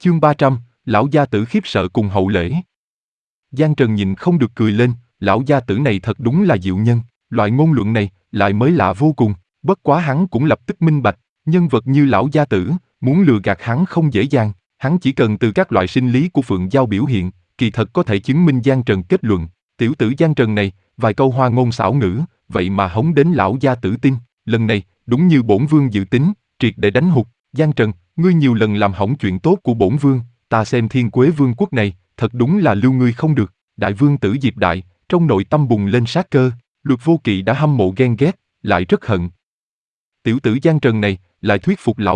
Chương 300, lão gia tử khiếp sợ cùng hậu lễ. Giang Trần nhìn không được cười lên, lão gia tử này thật đúng là diệu nhân, loại ngôn luận này lại mới lạ vô cùng, bất quá hắn cũng lập tức minh bạch, nhân vật như lão gia tử, muốn lừa gạt hắn không dễ dàng, hắn chỉ cần từ các loại sinh lý của Phượng Giao biểu hiện, kỳ thật có thể chứng minh Giang Trần kết luận, tiểu tử Giang Trần này, vài câu hoa ngôn xảo ngữ, vậy mà hống đến lão gia tử tin, lần này, đúng như bổn vương dự tính, triệt để đánh hụt, Giang Trần, ngươi nhiều lần làm hỏng chuyện tốt của bổn vương, ta xem Thiên Quế Vương quốc này, thật đúng là lưu ngươi không được. Đại vương tử Diệp Đại, trong nội tâm bùng lên sát cơ, Luật Vô Kỵ đã hâm mộ ghen ghét, lại rất hận. Tiểu tử Giang Trần này, lại thuyết phục lão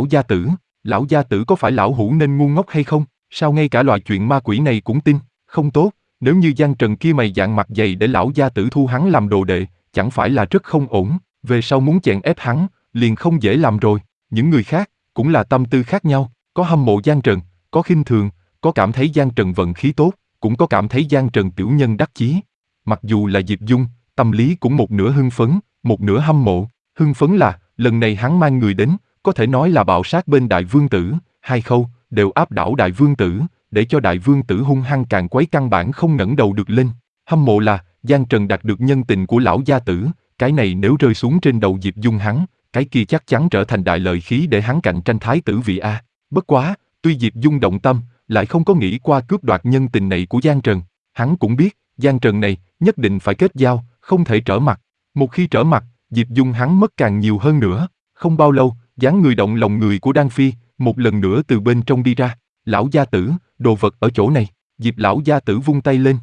gia tử có phải lão hủ nên ngu ngốc hay không, sao ngay cả loại chuyện ma quỷ này cũng tin, không tốt, nếu như Giang Trần kia mày dạn mặt dày để lão gia tử thu hắn làm đồ đệ, chẳng phải là rất không ổn, về sau muốn chèn ép hắn, liền không dễ làm rồi, những người khác, cũng là tâm tư khác nhau, có hâm mộ Giang Trần, có khinh thường, có cảm thấy Giang Trần vận khí tốt, cũng có cảm thấy Giang Trần tiểu nhân đắc chí. Mặc dù là Diệp Dung, tâm lý cũng một nửa hưng phấn, một nửa hâm mộ. Hưng phấn là, lần này hắn mang người đến, có thể nói là bạo sát bên đại vương tử, hai khâu, đều áp đảo đại vương tử, để cho đại vương tử hung hăng càn quấy căn bản không ngẩng đầu được lên. Hâm mộ là, Giang Trần đạt được nhân tình của lão gia tử, cái này nếu rơi xuống trên đầu Diệp Dung hắn, cái kia chắc chắn trở thành đại lợi khí để hắn cạnh tranh thái tử vị A. Bất quá, tuy Diệp Dung động tâm, lại không có nghĩ qua cướp đoạt nhân tình này của Giang Trần. Hắn cũng biết, Giang Trần này, nhất định phải kết giao, không thể trở mặt. Một khi trở mặt, Diệp Dung hắn mất càng nhiều hơn nữa. Không bao lâu, dáng người động lòng người của Đan Phi, một lần nữa từ bên trong đi ra. Lão gia tử, đồ vật ở chỗ này. Diệp lão gia tử vung tay lên.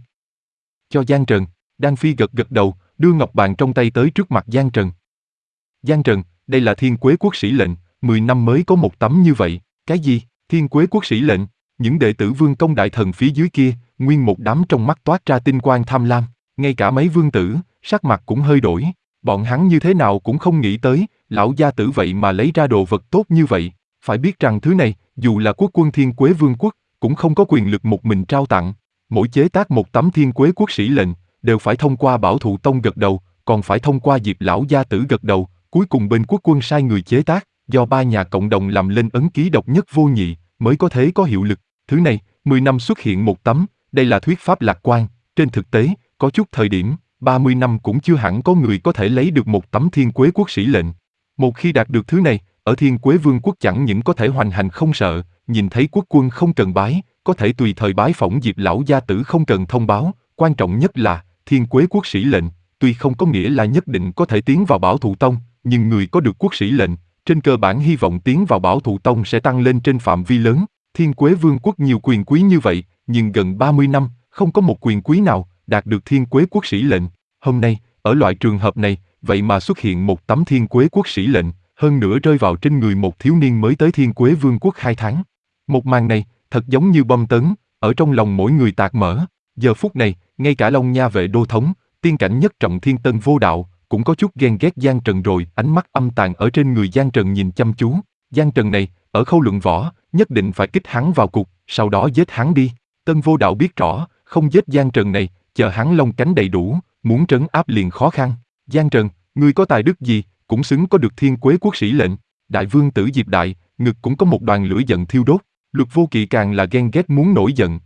Cho Giang Trần, Đan Phi gật gật đầu, đưa ngọc bàn trong tay tới trước mặt Giang Trần. Giang Trần, đây là Thiên Quế quốc sĩ lệnh, 10 năm mới có một tấm như vậy. Cái gì? Thiên Quế quốc sĩ lệnh? Những đệ tử Vương Công đại thần phía dưới kia, nguyên một đám trong mắt toát ra tinh quang tham lam, ngay cả mấy vương tử, sắc mặt cũng hơi đổi. Bọn hắn như thế nào cũng không nghĩ tới, lão gia tử vậy mà lấy ra đồ vật tốt như vậy. Phải biết rằng thứ này, dù là quốc quân Thiên Quế Vương quốc, cũng không có quyền lực một mình trao tặng. Mỗi chế tác một tấm Thiên Quế quốc sĩ lệnh, đều phải thông qua Bảo Thụ Tông gật đầu, còn phải thông qua Diệp lão gia tử gật đầu, cuối cùng bên quốc quân sai người chế tác, do ba nhà cộng đồng làm lên ấn ký độc nhất vô nhị, mới có thể có hiệu lực. Thứ này, 10 năm xuất hiện một tấm, đây là thuyết pháp lạc quan, trên thực tế, có chút thời điểm, 30 năm cũng chưa hẳn có người có thể lấy được một tấm Thiên Quế quốc sĩ lệnh. Một khi đạt được thứ này, ở Thiên Quế Vương quốc chẳng những có thể hoành hành không sợ, nhìn thấy quốc quân không cần bái, có thể tùy thời bái phỏng Diệp lão gia tử không cần thông báo, quan trọng nhất là, Thiên Quế quốc sĩ lệnh, tuy không có nghĩa là nhất định có thể tiến vào Bảo Thụ Tông, nhưng người có được quốc sĩ lệnh, trên cơ bản hy vọng tiến vào Bảo Thụ Tông sẽ tăng lên trên phạm vi lớn. Thiên Quế Vương quốc nhiều quyền quý như vậy, nhưng gần 30 năm, không có một quyền quý nào đạt được Thiên Quế quốc sĩ lệnh. Hôm nay, ở loại trường hợp này, vậy mà xuất hiện một tấm Thiên Quế quốc sĩ lệnh, hơn nữa rơi vào trên người một thiếu niên mới tới Thiên Quế Vương quốc 2 tháng. Một màn này, thật giống như bom tấn, ở trong lòng mỗi người tạc mở. Giờ phút này, ngay cả Long Nha vệ đô thống, tiên cảnh nhất trọng Thiên Tân vô đạo, cũng có chút ghen ghét Giang Trần rồi, ánh mắt âm tàn ở trên người Giang Trần nhìn chăm chú. Giang Trần này, ở khâu luận võ, nhất định phải kích hắn vào cục, sau đó giết hắn đi. Tân vô đạo biết rõ, không giết Giang Trần này, chờ hắn lông cánh đầy đủ, muốn trấn áp liền khó khăn. Giang Trần, ngươi có tài đức gì, cũng xứng có được Thiên Quế quốc sĩ lệnh. Đại vương tử Diệp Đại, ngực cũng có một đoàn lửa giận thiêu đốt. Luật Vô Kỵ càng là ghen ghét muốn nổi giận.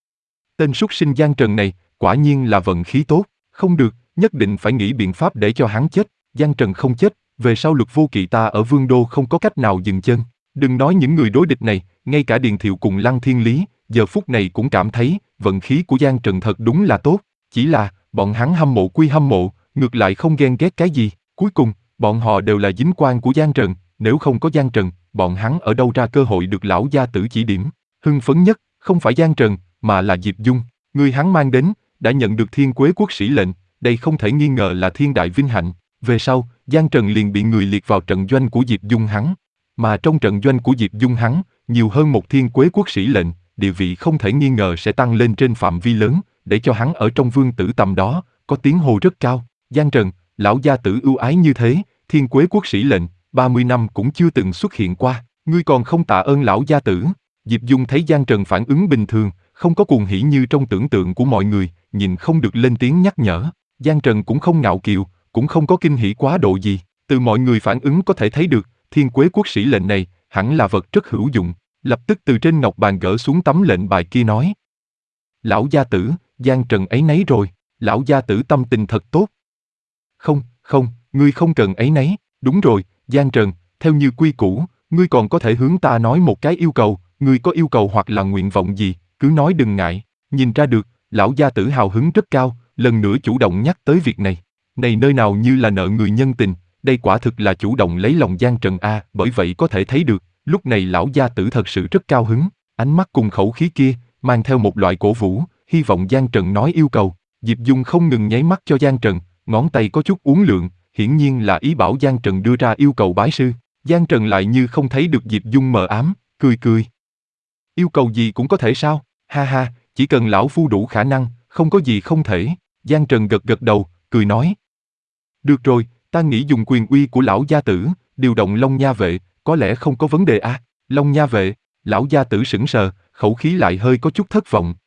Tên súc sinh Giang Trần này, quả nhiên là vận khí tốt, không được, nhất định phải nghĩ biện pháp để cho hắn chết. Giang Trần không chết, về sau Luật Vô Kỵ ta ở Vương Đô không có cách nào dừng chân. Đừng nói những người đối địch này, ngay cả Điền Thiệu cùng Lăng Thiên Lý, giờ phút này cũng cảm thấy, vận khí của Giang Trần thật đúng là tốt. Chỉ là, bọn hắn hâm mộ quy hâm mộ, ngược lại không ghen ghét cái gì. Cuối cùng, bọn họ đều là dính quan của Giang Trần, nếu không có Giang Trần, bọn hắn ở đâu ra cơ hội được lão gia tử chỉ điểm. Hưng phấn nhất, không phải Giang Trần, mà là Diệp Dung. Người hắn mang đến, đã nhận được Thiên Quế quốc sĩ lệnh, đây không thể nghi ngờ là thiên đại vinh hạnh. Về sau, Giang Trần liền bị người liệt vào trận doanh của Diệp Dung hắn. Mà trong trận doanh của Diệp Dung hắn, nhiều hơn một Thiên Quế quốc sĩ lệnh, địa vị không thể nghi ngờ sẽ tăng lên trên phạm vi lớn, để cho hắn ở trong vương tử tầm đó, có tiếng hô rất cao. Giang Trần, lão gia tử ưu ái như thế, Thiên Quế quốc sĩ lệnh, 30 năm cũng chưa từng xuất hiện qua, ngươi còn không tạ ơn lão gia tử. Diệp Dung thấy Giang Trần phản ứng bình thường, không có cuồng hỉ như trong tưởng tượng của mọi người, nhìn không được lên tiếng nhắc nhở. Giang Trần cũng không ngạo kiều, cũng không có kinh hỉ quá độ gì, từ mọi người phản ứng có thể thấy được, Thiên Quế quốc sĩ lệnh này, hẳn là vật rất hữu dụng. lập tức từ trên ngọc bàn gỡ xuống tấm lệnh bài kia nói. Lão gia tử, Giang Trần áy náy rồi, lão gia tử tâm tình thật tốt. Không, không, ngươi không cần áy náy, đúng rồi, Giang Trần, theo như quy củ, ngươi còn có thể hướng ta nói một cái yêu cầu, ngươi có yêu cầu hoặc là nguyện vọng gì, cứ nói đừng ngại. Nhìn ra được, lão gia tử hào hứng rất cao, lần nữa chủ động nhắc tới việc này. Này nơi nào như là nợ người nhân tình, đây quả thực là chủ động lấy lòng Giang Trần a, bởi vậy có thể thấy được, lúc này lão gia tử thật sự rất cao hứng, ánh mắt cùng khẩu khí kia, mang theo một loại cổ vũ, hy vọng Giang Trần nói yêu cầu. Diệp Dung không ngừng nháy mắt cho Giang Trần, ngón tay có chút uốn lượn, hiển nhiên là ý bảo Giang Trần đưa ra yêu cầu bái sư. Giang Trần lại như không thấy được Diệp Dung mờ ám, cười cười. Yêu cầu gì cũng có thể sao? Ha ha, chỉ cần lão phu đủ khả năng, không có gì không thể. Giang Trần gật gật đầu, cười nói. Được rồi, ta nghĩ dùng quyền uy của lão gia tử, điều động Long Nha vệ, có lẽ không có vấn đề à? Long Nha vệ, lão gia tử sững sờ, khẩu khí lại hơi có chút thất vọng.